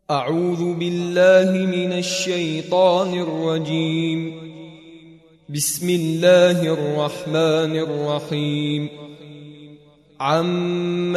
أعوذ بالله من الشيطان الرجيم. بسم الله الرحمن الرحيم. عم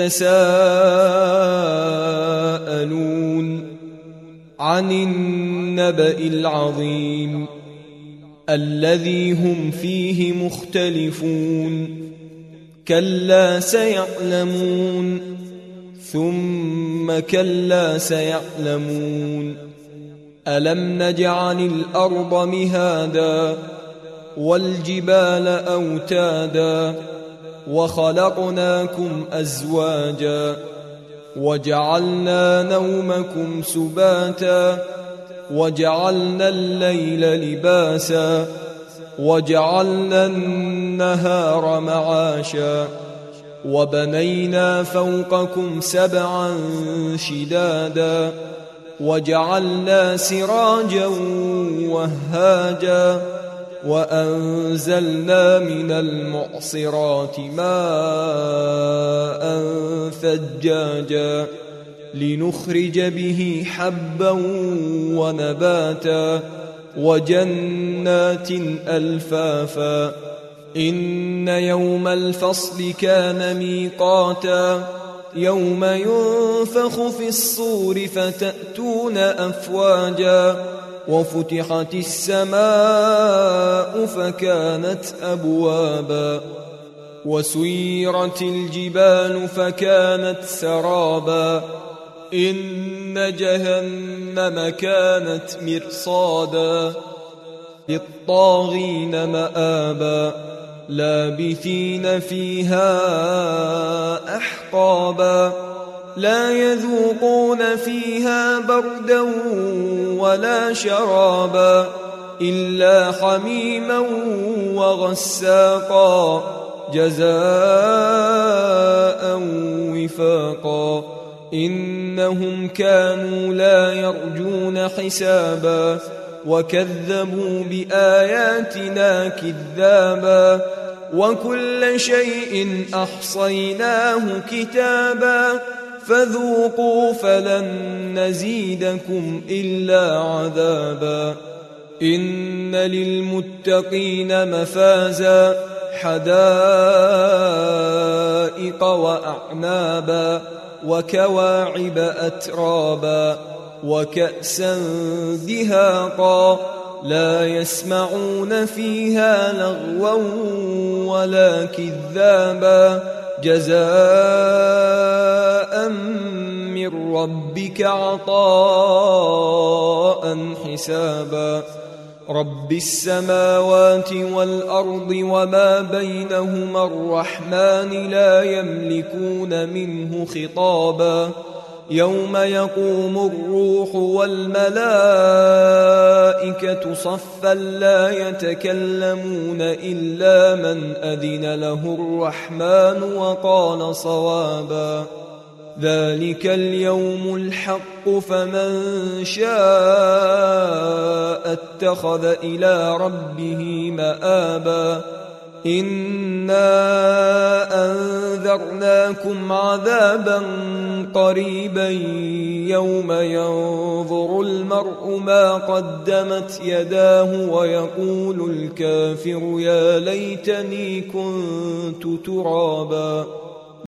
يتساءلون عن النبأ العظيم الذي هم فيه مختلفون. كلا سيعلمون ثم كلا سيعلمون. ألم نجعل الأرض مهادا والجبال أوتادا وخلقناكم أزواجا وجعلنا نومكم سباتا وجعلنا الليل لباسا وجعلنا النهار معاشا وبنينا فوقكم سبعا شدادا وجعلنا سراجا وهاجا وأنزلنا من المعصرات ماء ثجاجا لنخرج به حبا ونباتا وجنات ألفافا. إن يوم الفصل كان ميقاتا يوم ينفخ في الصور فتأتون أفواجا وفتحت السماء فكانت أبوابا وسيرت الجبال فكانت سرابا. إن جهنم كانت مرصادا للطاغين مآبا لابثين فيها أحقابا لا يذوقون فيها بردا ولا شرابا إلا حميما وغساقا جزاء وفاقا. إنهم كانوا لا يرجون حسابا وكذبوا بآياتنا كذابا وكل شيء أحصيناه كتابا فذوقوا فلن نزيدكم إلا عذابا. إن للمتقين مفازا حدائق وأعنابا وكواعب أترابا وكأسا دهاقا لا يسمعون فيها لغوا ولا كذابا جزاء من ربك عطاء حسابا. رب السماوات والأرض وما بينهما الرحمن لا يملكون منه خطابا. يوم يقوم الروح والملائكة صفا لا يتكلمون إلا من أذن له الرحمن وقال صوابا. ذلك اليوم الحق فمن شاء اتخذ إلى ربه مآبا. إنا أنذرناكم عذابا قريبا يوم ينظر المرء ما قدمت يداه ويقول الكافر يا ليتني كنت ترابا.